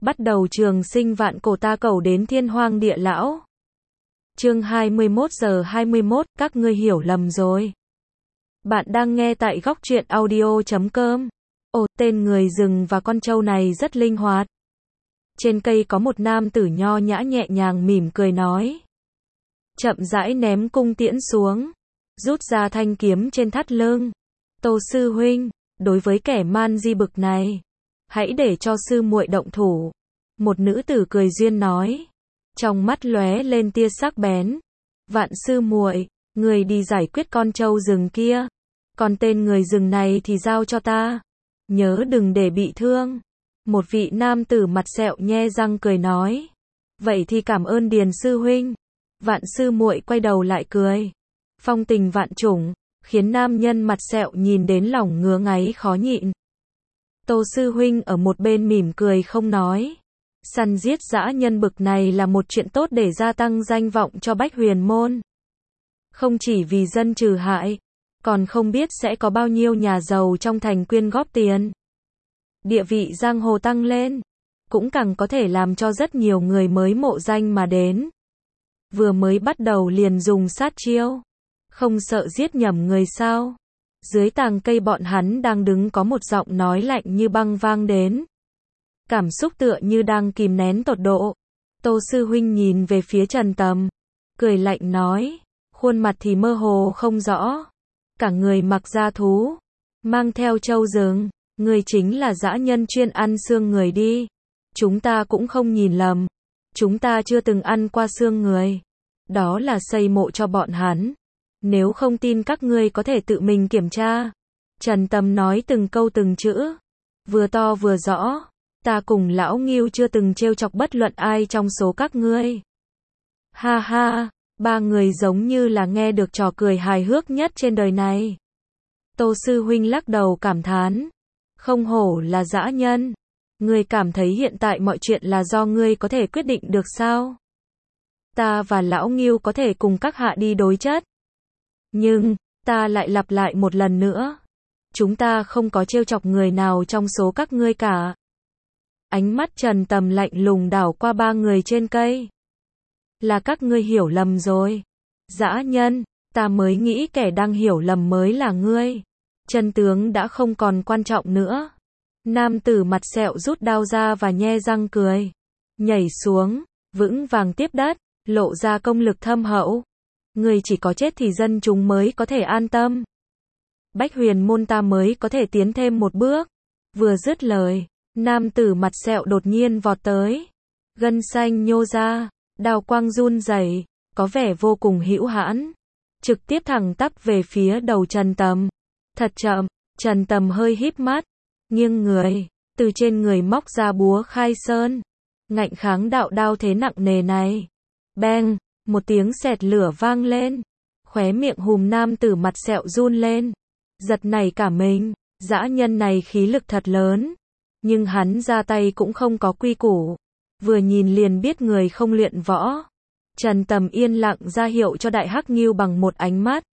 Bắt đầu trường sinh vạn cổ ta cầu đến thiên hoang địa lão. Chương 21:21, các ngươi hiểu lầm rồi. Bạn đang nghe tại góc truyện audio.com. Ồ, tên người rừng và con trâu này rất linh hoạt. Trên cây có một nam tử nho nhã nhẹ nhàng mỉm cười nói. Chậm rãi ném cung tiễn xuống, rút ra thanh kiếm trên thắt lưng. Tô sư huynh, đối với kẻ man di bực này, hãy để cho sư muội động thủ. Một nữ tử cười duyên nói, trong mắt lóe lên tia sắc bén. Vạn sư muội, người đi giải quyết con trâu rừng kia, còn tên người rừng này thì giao cho ta, nhớ đừng để bị thương. Một vị nam tử mặt sẹo nhe răng cười nói, vậy thì cảm ơn Điền sư huynh. Vạn sư muội quay đầu lại cười, phong tình vạn trùng, khiến nam nhân mặt sẹo nhìn đến lòng ngứa ngáy khó nhịn. Tô sư huynh ở một bên mỉm cười không nói. Săn giết dã nhân bực này là một chuyện tốt để gia tăng danh vọng cho Bách Huyền môn. Không chỉ vì dân trừ hại, còn không biết sẽ có bao nhiêu nhà giàu trong thành quyên góp tiền. Địa vị giang hồ tăng lên, cũng càng có thể làm cho rất nhiều người mới mộ danh mà đến. Vừa mới bắt đầu liền dùng sát chiêu, không sợ giết nhầm người sao? Dưới tàng cây bọn hắn đang đứng có một giọng nói lạnh như băng vang đến. Cảm xúc tựa như đang kìm nén tột độ. Tô sư huynh nhìn về phía Trần Tầm, cười lạnh nói, khuôn mặt thì mơ hồ không rõ, cả người mặc da thú, mang theo trâu rừng, người chính là dã nhân chuyên ăn xương người đi. Chúng ta cũng không nhìn lầm, chúng ta chưa từng ăn qua xương người, đó là xây mộ cho bọn hắn. Nếu không tin các ngươi có thể tự mình kiểm tra. Trần Tầm nói từng câu từng chữ, vừa to vừa rõ. Ta cùng lão Ngưu chưa từng trêu chọc bất luận ai trong số các ngươi. Ha ha, ba người giống như là nghe được trò cười hài hước nhất trên đời này. Tô sư huynh lắc đầu cảm thán, không hổ là dã nhân. Ngươi cảm thấy hiện tại mọi chuyện là do ngươi có thể quyết định được sao? Ta và lão Ngưu có thể cùng các hạ đi đối chất. Nhưng, ta lại lặp lại một lần nữa. Chúng ta không có trêu chọc người nào trong số các ngươi cả. Ánh mắt Trần Tầm lạnh lùng đảo qua ba người trên cây. Là các ngươi hiểu lầm rồi. Dã nhân, ta mới nghĩ kẻ đang hiểu lầm mới là ngươi. Chân tướng đã không còn quan trọng nữa. Nam tử mặt sẹo rút đao ra và nhe răng cười. Nhảy xuống, vững vàng tiếp đất, lộ ra công lực thâm hậu. Ngươi chỉ có chết thì dân chúng mới có thể an tâm. Bách Huyền môn ta mới có thể tiến thêm một bước. Vừa dứt lời, nam tử mặt sẹo đột nhiên vọt tới. Gân xanh nhô ra, đao quang run rẩy, có vẻ vô cùng hữu hãn. Trực tiếp thẳng tắp về phía đầu Trần Tầm. Thật chậm, Trần Tầm hơi híp mắt, nghiêng người, từ trên người móc ra búa khai sơn. Ngạnh kháng đạo đao thế nặng nề này. Beng, một tiếng sẹt lửa vang lên. Khóe miệng hùm nam tử mặt sẹo run lên. Giật nảy cả mình, dã nhân này khí lực thật lớn. Nhưng hắn ra tay cũng không có quy củ. Vừa nhìn liền biết người không luyện võ. Trần Tầm yên lặng ra hiệu cho Đại Hắc Ngưu bằng một ánh mắt.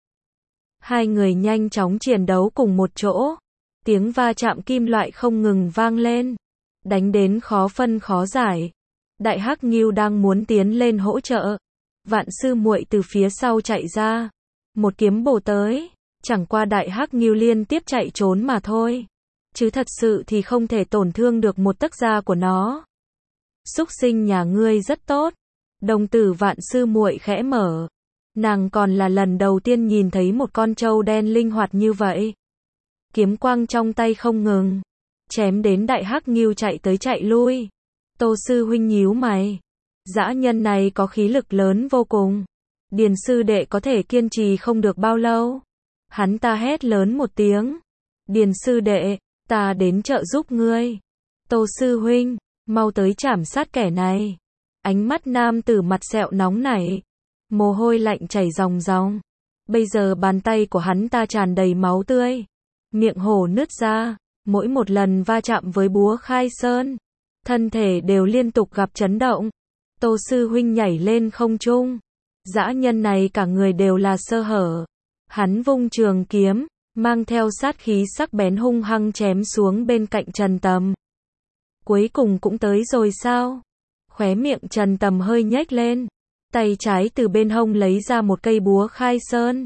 Hai người nhanh chóng chiến đấu cùng một chỗ. Tiếng va chạm kim loại không ngừng vang lên. Đánh đến khó phân khó giải. Đại Hắc Ngưu đang muốn tiến lên hỗ trợ. Vạn sư muội từ phía sau chạy ra. Một kiếm bổ tới. Chẳng qua Đại Hắc Ngưu liên tiếp chạy trốn mà thôi. Chứ thật sự thì không thể tổn thương được một tấc da của nó. Súc sinh nhà ngươi rất tốt. Đồng tử Vạn sư muội khẽ mở. Nàng còn là lần đầu tiên nhìn thấy một con trâu đen linh hoạt như vậy. Kiếm quang trong tay không ngừng, chém đến Đại Hắc Ngưu chạy tới chạy lui. Tô sư huynh nhíu mày. Dã nhân này có khí lực lớn vô cùng. Điền sư đệ có thể kiên trì không được bao lâu. Hắn ta hét lớn một tiếng. Điền sư đệ, ta đến trợ giúp ngươi. Tô sư huynh, mau tới trảm sát kẻ này. Ánh mắt nam tử mặt sẹo nóng nảy. Mồ hôi lạnh chảy ròng ròng. Bây giờ bàn tay của hắn ta tràn đầy máu tươi. Miệng hổ nứt ra. Mỗi một lần va chạm với búa khai sơn, thân thể đều liên tục gặp chấn động. Tô sư huynh nhảy lên không trung. Dã nhân này cả người đều là sơ hở. Hắn vung trường kiếm, mang theo sát khí sắc bén hung hăng chém xuống bên cạnh Trần Tầm. Cuối cùng cũng tới rồi sao? Khóe miệng Trần Tầm hơi nhếch lên. Tay trái từ bên hông lấy ra một cây búa khai sơn.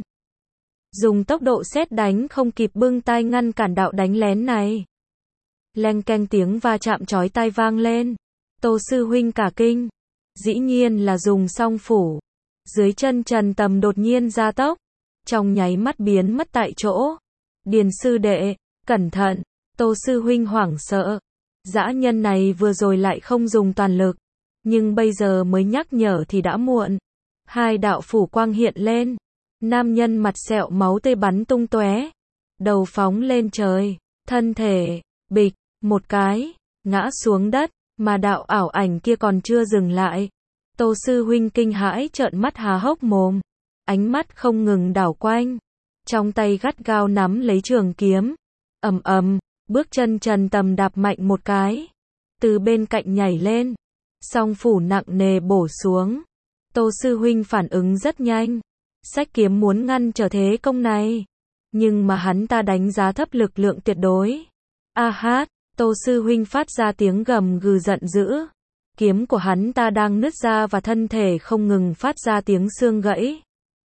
Dùng tốc độ sét đánh không kịp bưng tay ngăn cản đạo đánh lén này. Leng keng tiếng va chạm chói tai vang lên. Tô sư huynh cả kinh. Dĩ nhiên là dùng song phủ. Dưới chân Trần Tầm đột nhiên gia tốc. Trong nháy mắt biến mất tại chỗ. Điền sư đệ, cẩn thận. Tô sư huynh hoảng sợ. Dã nhân này vừa rồi lại không dùng toàn lực. Nhưng bây giờ mới nhắc nhở thì đã muộn. Hai đạo phủ quang hiện lên. Nam nhân mặt sẹo máu tươi bắn tung tóe. Đầu phóng lên trời. Thân thể, bịch, một cái, ngã xuống đất. Mà đạo ảo ảnh kia còn chưa dừng lại. Tô sư huynh kinh hãi trợn mắt há hốc mồm. Ánh mắt không ngừng đảo quanh. Trong tay gắt gao nắm lấy trường kiếm. Ầm ầm, bước chân Trần Tầm đạp mạnh một cái. Từ bên cạnh nhảy lên. Song phủ nặng nề bổ xuống. Tô sư huynh phản ứng rất nhanh. Xách kiếm muốn ngăn trở thế công này. Nhưng mà hắn ta đánh giá thấp lực lượng tuyệt đối. A hát, Tô sư huynh phát ra tiếng gầm gừ giận dữ. Kiếm của hắn ta đang nứt ra và thân thể không ngừng phát ra tiếng xương gãy.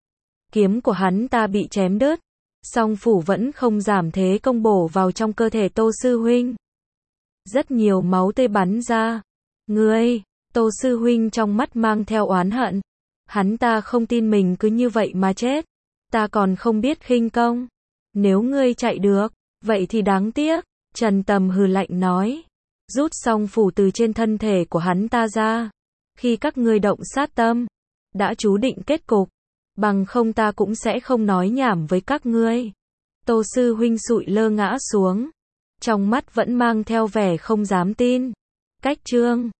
Kiếm của hắn ta bị chém đứt. Song phủ vẫn không giảm thế công bổ vào trong cơ thể Tô sư huynh. Rất nhiều máu tươi bắn ra. Ngươi, Tô sư huynh trong mắt mang theo oán hận. Hắn ta không tin mình cứ như vậy mà chết. Ta còn không biết khinh công. Nếu ngươi chạy được, vậy thì đáng tiếc. Trần Tầm hừ lạnh nói. Rút song phủ từ trên thân thể của hắn ta ra. Khi các ngươi động sát tâm, đã chú định kết cục. Bằng không ta cũng sẽ không nói nhảm với các ngươi. Tô sư huynh sụi lơ ngã xuống. Trong mắt vẫn mang theo vẻ không dám tin. Cách chương